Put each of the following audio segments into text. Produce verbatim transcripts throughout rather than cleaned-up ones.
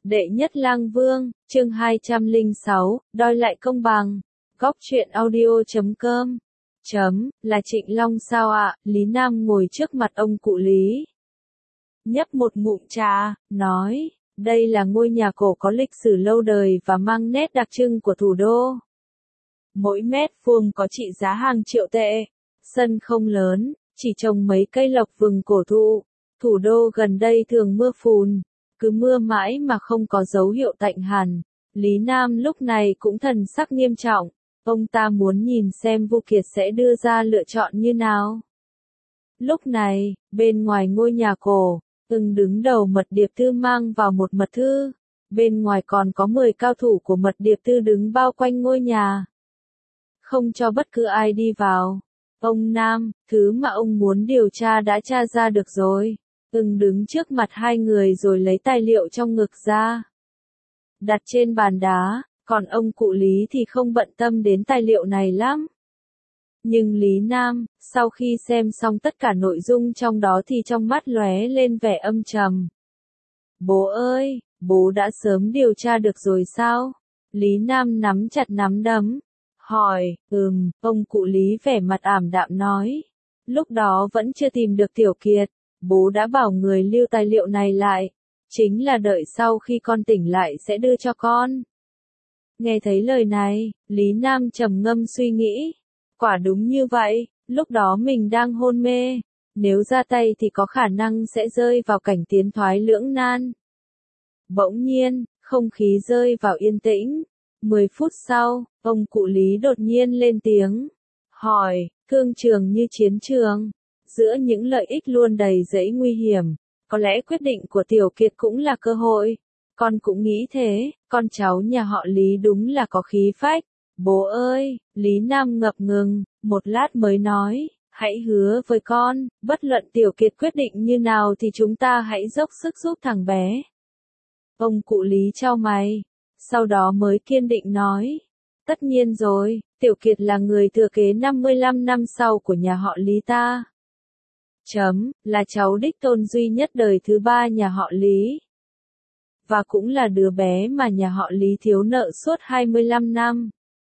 Đệ nhất lang vương, chương hai trăm lẻ sáu, đòi lại công bằng. Góc truyện audio chấm com. Chấm, là Trịnh Long sao ạ? Lý Nam ngồi trước mặt ông cụ Lý. Nhấp một ngụm trà, nói, đây là ngôi nhà cổ có lịch sử lâu đời và mang nét đặc trưng của thủ đô. Mỗi mét vuông có trị giá hàng triệu tệ. Sân không lớn, chỉ trồng mấy cây lộc vừng cổ thụ. Thủ đô gần đây thường mưa phùn. Cứ mưa mãi mà không có dấu hiệu tạnh hẳn. Lý Nam lúc này cũng thần sắc nghiêm trọng. Ông ta muốn nhìn xem Vu Kiệt sẽ đưa ra lựa chọn như nào. Lúc này, bên ngoài ngôi nhà cổ, từng đứng đầu mật điệp thư mang vào một mật thư. Bên ngoài còn có mười cao thủ của mật điệp thư đứng bao quanh ngôi nhà. Không cho bất cứ ai đi vào. Ông Nam, thứ mà ông muốn điều tra đã tra ra được rồi. Từng đứng trước mặt hai người rồi lấy tài liệu trong ngực ra. Đặt trên bàn đá, còn ông cụ Lý thì không bận tâm đến tài liệu này lắm. Nhưng Lý Nam, sau khi xem xong tất cả nội dung trong đó thì trong mắt lóe lên vẻ âm trầm. Bố ơi, bố đã sớm điều tra được rồi sao? Lý Nam nắm chặt nắm đấm. Hỏi, ừm, ông cụ Lý vẻ mặt ảm đạm nói. Lúc đó vẫn chưa tìm được Tiểu Kiệt. Bố đã bảo người lưu tài liệu này lại. Chính là đợi sau khi con tỉnh lại sẽ đưa cho con. Nghe thấy lời này, Lý Nam trầm ngâm suy nghĩ. Quả đúng như vậy, lúc đó mình đang hôn mê. Nếu ra tay thì có khả năng sẽ rơi vào cảnh tiến thoái lưỡng nan. Bỗng nhiên, không khí rơi vào yên tĩnh. Mười phút sau, ông cụ Lý đột nhiên lên tiếng. Hỏi, thương trường như chiến trường. Giữa những lợi ích luôn đầy rẫy nguy hiểm, có lẽ quyết định của Tiểu Kiệt cũng là cơ hội. Con cũng nghĩ thế, con cháu nhà họ Lý đúng là có khí phách. Bố ơi, Lý Nam ngập ngừng, một lát mới nói, hãy hứa với con, bất luận Tiểu Kiệt quyết định như nào thì chúng ta hãy dốc sức giúp thằng bé. Ông cụ Lý chau mày, sau đó mới kiên định nói, tất nhiên rồi, Tiểu Kiệt là người thừa kế năm mươi lăm năm sau của nhà họ Lý ta. Chấm, là cháu đích tôn duy nhất đời thứ ba nhà họ Lý. Và cũng là đứa bé mà nhà họ Lý thiếu nợ suốt hai mươi lăm năm.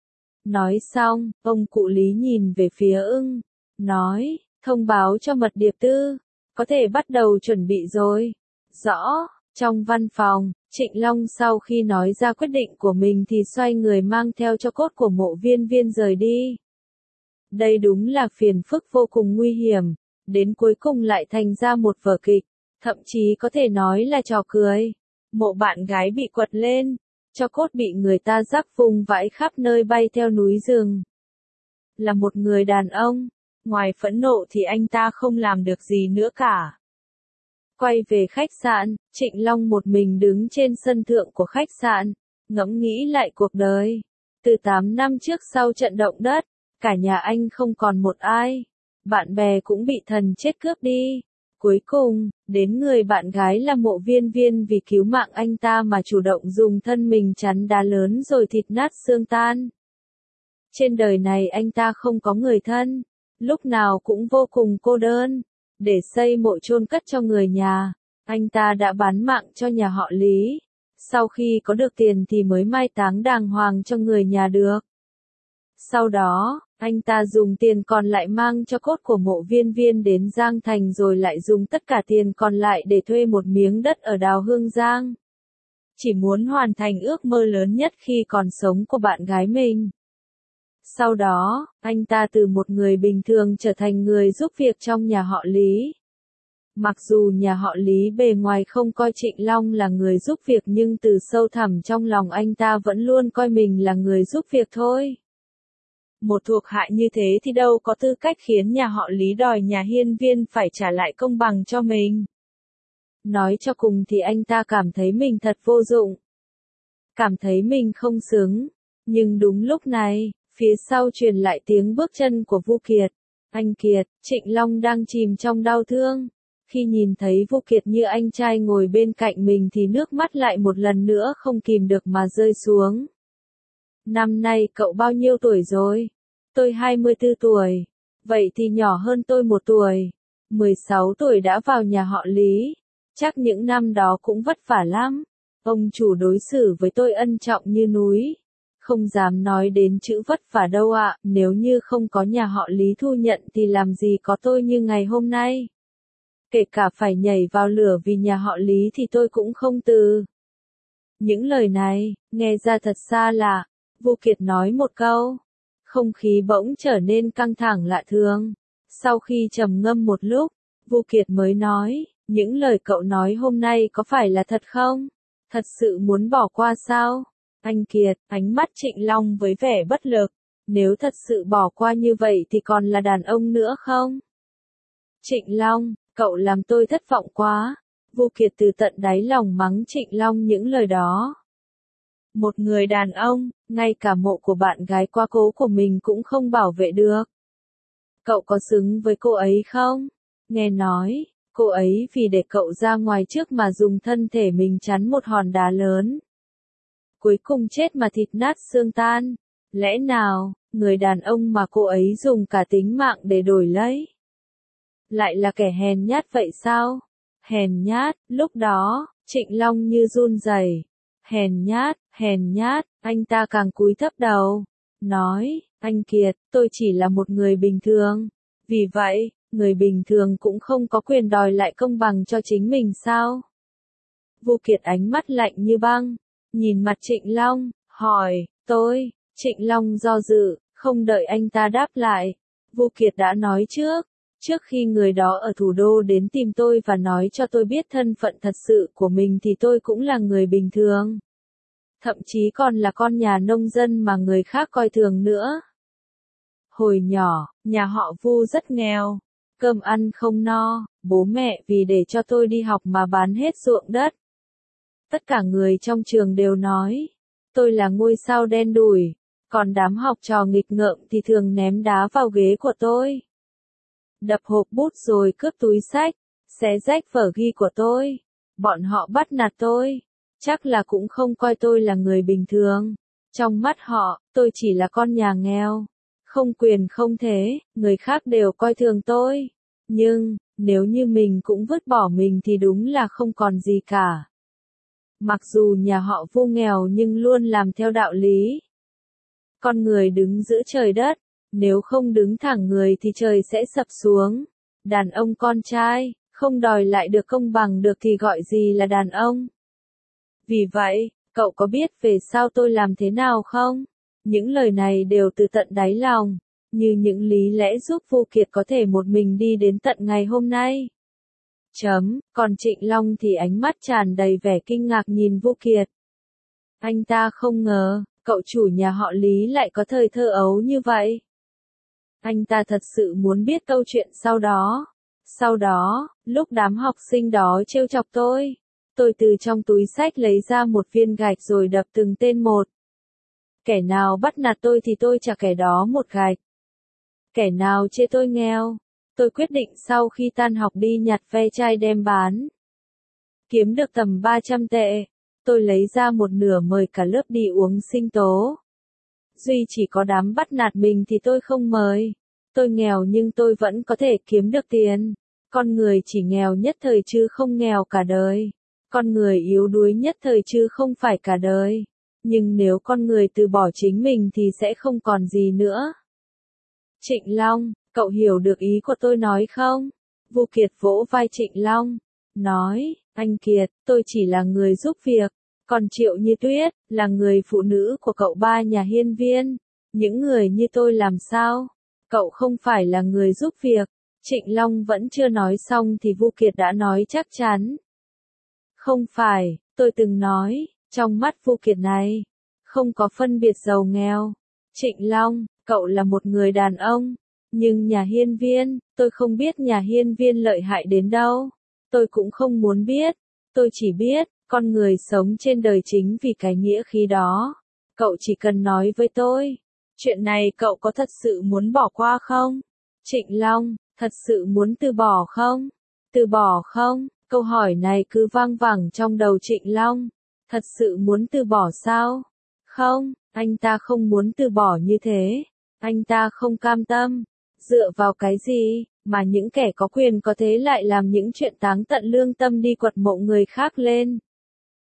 Nói xong, ông cụ Lý nhìn về phía ưng. Nói, thông báo cho mật điệp tư. Có thể bắt đầu chuẩn bị rồi. Rõ, trong văn phòng, Trịnh Long sau khi nói ra quyết định của mình thì xoay người mang theo cho cốt của Mộ Viên Viên rời đi. Đây đúng là phiền phức vô cùng nguy hiểm. Đến cuối cùng lại thành ra một vở kịch, thậm chí có thể nói là trò cười. Mộ bạn gái bị quật lên, cho cốt bị người ta rắc vùng vãi khắp nơi bay theo núi rừng. Là một người đàn ông, ngoài phẫn nộ thì anh ta không làm được gì nữa cả. Quay về khách sạn, Trịnh Long một mình đứng trên sân thượng của khách sạn, ngẫm nghĩ lại cuộc đời. Từ tám năm trước sau trận động đất, cả nhà anh không còn một ai. Bạn bè cũng bị thần chết cướp đi. Cuối cùng, đến người bạn gái là Mộ Viên Viên vì cứu mạng anh ta mà chủ động dùng thân mình chắn đá lớn rồi thịt nát xương tan. Trên đời này anh ta không có người thân, lúc nào cũng vô cùng cô đơn. Để xây mộ chôn cất cho người nhà, anh ta đã bán mạng cho nhà họ Lý. Sau khi có được tiền thì mới mai táng đàng hoàng cho người nhà được. Sau đó, anh ta dùng tiền còn lại mang cho cốt của Mộ Viên Viên đến Giang Thành rồi lại dùng tất cả tiền còn lại để thuê một miếng đất ở đào Hương Giang. Chỉ muốn hoàn thành ước mơ lớn nhất khi còn sống của bạn gái mình. Sau đó, anh ta từ một người bình thường trở thành người giúp việc trong nhà họ Lý. Mặc dù nhà họ Lý bề ngoài không coi Trịnh Long là người giúp việc nhưng từ sâu thẳm trong lòng anh ta vẫn luôn coi mình là người giúp việc thôi. Một thuộc hạ như thế thì đâu có tư cách khiến nhà họ Lý đòi nhà hiên viên phải trả lại công bằng cho mình. Nói cho cùng thì anh ta cảm thấy mình thật vô dụng. Cảm thấy mình không xứng. Nhưng đúng lúc này, phía sau truyền lại tiếng bước chân của Vu Kiệt. Anh Kiệt, Trịnh Long đang chìm trong đau thương. Khi nhìn thấy Vu Kiệt như anh trai ngồi bên cạnh mình thì nước mắt lại một lần nữa không kìm được mà rơi xuống. Năm nay cậu bao nhiêu tuổi rồi? Tôi hai mươi tư tuổi. Vậy thì nhỏ hơn tôi một tuổi. mười sáu tuổi đã vào nhà họ Lý. Chắc những năm đó cũng vất vả lắm. Ông chủ đối xử với tôi ân trọng như núi. Không dám nói đến chữ vất vả đâu ạ, nếu như không có nhà họ Lý thu nhận thì làm gì có tôi như ngày hôm nay. Kể cả phải nhảy vào lửa vì nhà họ Lý thì tôi cũng không từ. Những lời này, nghe ra thật xa lạ. Vu Kiệt nói một câu. Không khí bỗng trở nên căng thẳng lạ thường. Sau khi trầm ngâm một lúc, Vu Kiệt mới nói, những lời cậu nói hôm nay có phải là thật không? Thật sự muốn bỏ qua sao? Anh Kiệt, ánh mắt Trịnh Long với vẻ bất lực. Nếu thật sự bỏ qua như vậy thì còn là đàn ông nữa không? Trịnh Long, cậu làm tôi thất vọng quá. Vu Kiệt từ tận đáy lòng mắng Trịnh Long những lời đó. Một người đàn ông, ngay cả mộ của bạn gái quá cố của mình cũng không bảo vệ được. Cậu có xứng với cô ấy không? Nghe nói, cô ấy vì để cậu ra ngoài trước mà dùng thân thể mình chắn một hòn đá lớn. Cuối cùng chết mà thịt nát xương tan. Lẽ nào, người đàn ông mà cô ấy dùng cả tính mạng để đổi lấy? Lại là kẻ hèn nhát vậy sao? Hèn nhát, lúc đó, Trịnh Long như run rẩy. Hèn nhát, hèn nhát, anh ta càng cúi thấp đầu. Nói, anh Kiệt, tôi chỉ là một người bình thường. Vì vậy, người bình thường cũng không có quyền đòi lại công bằng cho chính mình sao? Vu Kiệt ánh mắt lạnh như băng, nhìn mặt Trịnh Long, hỏi, tôi, Trịnh Long do dự, không đợi anh ta đáp lại. Vu Kiệt đã nói trước, trước khi người đó ở thủ đô đến tìm tôi và nói cho tôi biết thân phận thật sự của mình thì tôi cũng là người bình thường. Thậm chí còn là con nhà nông dân mà người khác coi thường nữa. Hồi nhỏ, nhà họ Vu rất nghèo, cơm ăn không no, bố mẹ vì để cho tôi đi học mà bán hết ruộng đất. Tất cả người trong trường đều nói, tôi là ngôi sao đen đủi, còn đám học trò nghịch ngợm thì thường ném đá vào ghế của tôi. Đập hộp bút rồi cướp túi sách, xé rách vở ghi của tôi. Bọn họ bắt nạt tôi, chắc là cũng không coi tôi là người bình thường. Trong mắt họ, tôi chỉ là con nhà nghèo, không quyền không thế, người khác đều coi thường tôi. Nhưng, nếu như mình cũng vứt bỏ mình thì đúng là không còn gì cả. Mặc dù nhà họ Vu nghèo nhưng luôn làm theo đạo lý. Con người đứng giữa trời đất, nếu không đứng thẳng người thì trời sẽ sập xuống. Đàn ông con trai, không đòi lại được công bằng được thì gọi gì là đàn ông. Vì vậy, cậu có biết về sao tôi làm thế nào không? Những lời này đều từ tận đáy lòng, như những lý lẽ giúp Vu Kiệt có thể một mình đi đến tận ngày hôm nay. Chấm, còn Trịnh Long thì ánh mắt tràn đầy vẻ kinh ngạc nhìn Vu Kiệt. Anh ta không ngờ, cậu chủ nhà họ Lý lại có thời thơ ấu như vậy. Anh ta thật sự muốn biết câu chuyện sau đó. Sau đó, lúc đám học sinh đó trêu chọc tôi, tôi từ trong túi xách lấy ra một viên gạch rồi đập từng tên một. Kẻ nào bắt nạt tôi thì tôi trả kẻ đó một gạch. Kẻ nào chê tôi nghèo, tôi quyết định sau khi tan học đi nhặt ve chai đem bán. Kiếm được tầm ba trăm tệ, tôi lấy ra một nửa mời cả lớp đi uống sinh tố. Duy chỉ có đám bắt nạt mình thì tôi không mời. Tôi nghèo nhưng tôi vẫn có thể kiếm được tiền. Con người chỉ nghèo nhất thời chứ không nghèo cả đời. Con người yếu đuối nhất thời chứ không phải cả đời. Nhưng nếu con người từ bỏ chính mình thì sẽ không còn gì nữa. Trịnh Long, cậu hiểu được ý của tôi nói không? Vu Kiệt vỗ vai Trịnh Long, nói, anh Kiệt, tôi chỉ là người giúp việc. Còn Triệu Như Tuyết, là người phụ nữ của cậu ba nhà hiên viên. Những người như tôi làm sao? Cậu không phải là người giúp việc. Trịnh Long vẫn chưa nói xong thì Vu Kiệt đã nói chắc chắn. Không phải, tôi từng nói, trong mắt Vu Kiệt này, không có phân biệt giàu nghèo. Trịnh Long, cậu là một người đàn ông. Nhưng nhà hiên viên, tôi không biết nhà hiên viên lợi hại đến đâu. Tôi cũng không muốn biết. Tôi chỉ biết, con người sống trên đời chính vì cái nghĩa khí đó. Cậu chỉ cần nói với tôi. Chuyện này cậu có thật sự muốn bỏ qua không? Trịnh Long, thật sự muốn từ bỏ không? Từ bỏ không? Câu hỏi này cứ vang vẳng trong đầu Trịnh Long. Thật sự muốn từ bỏ sao? Không, anh ta không muốn từ bỏ như thế. Anh ta không cam tâm. Dựa vào cái gì, mà những kẻ có quyền có thế lại làm những chuyện táng tận lương tâm đi quật mộ người khác lên?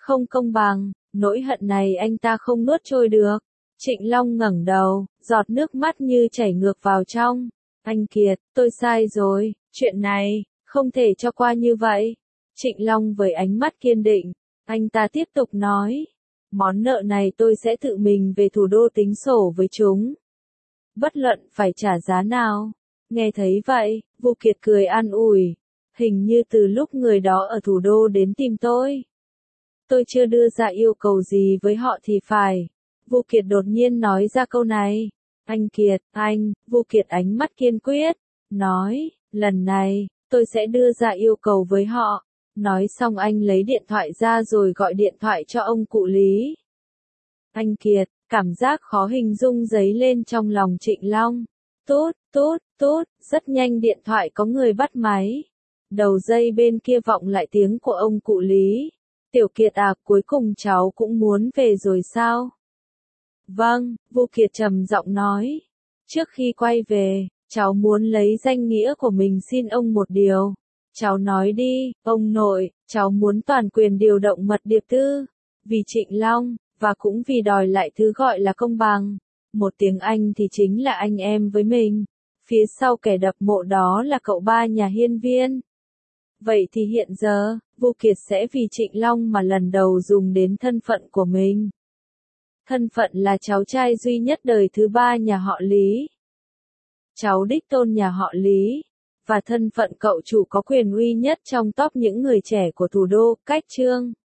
không công bằng, nỗi hận này anh ta không nuốt trôi được. Trịnh Long ngẩng đầu, giọt nước mắt như chảy ngược vào trong. Anh Kiệt, tôi sai rồi, chuyện này, không thể cho qua như vậy. Trịnh Long với ánh mắt kiên định, anh ta tiếp tục nói. Món nợ này tôi sẽ tự mình về thủ đô tính sổ với chúng. Bất luận phải trả giá nào. Nghe thấy vậy, Vu Kiệt cười an ủi. Hình như từ lúc người đó ở thủ đô đến tìm tôi. Tôi chưa đưa ra yêu cầu gì với họ thì phải. Vu Kiệt đột nhiên nói ra câu này. Anh Kiệt, anh, Vu Kiệt ánh mắt kiên quyết. Nói, lần này, tôi sẽ đưa ra yêu cầu với họ. Nói xong anh lấy điện thoại ra rồi gọi điện thoại cho ông cụ Lý. Anh Kiệt, cảm giác khó hình dung dấy lên trong lòng Trịnh Long. Tốt, tốt, tốt, rất nhanh điện thoại có người bắt máy. Đầu dây bên kia vọng lại tiếng của ông cụ Lý. Tiểu Kiệt à, cuối cùng cháu cũng muốn về rồi sao? Vâng, Vu Kiệt trầm giọng nói. Trước khi quay về, cháu muốn lấy danh nghĩa của mình xin ông một điều. Cháu nói đi, ông nội, cháu muốn toàn quyền điều động mật điệp tư. Vì Trịnh Long, và cũng vì đòi lại thứ gọi là công bằng. Một tiếng Anh thì chính là anh em với mình. Phía sau kẻ đập mộ đó là cậu ba nhà hiên viên. Vậy thì hiện giờ, Vu Kiệt sẽ vì Trịnh Long mà lần đầu dùng đến thân phận của mình. Thân phận là cháu trai duy nhất đời thứ ba nhà họ Lý. Cháu đích tôn nhà họ Lý. Và thân phận cậu chủ có quyền uy nhất trong top những người trẻ của thủ đô, cách Trương.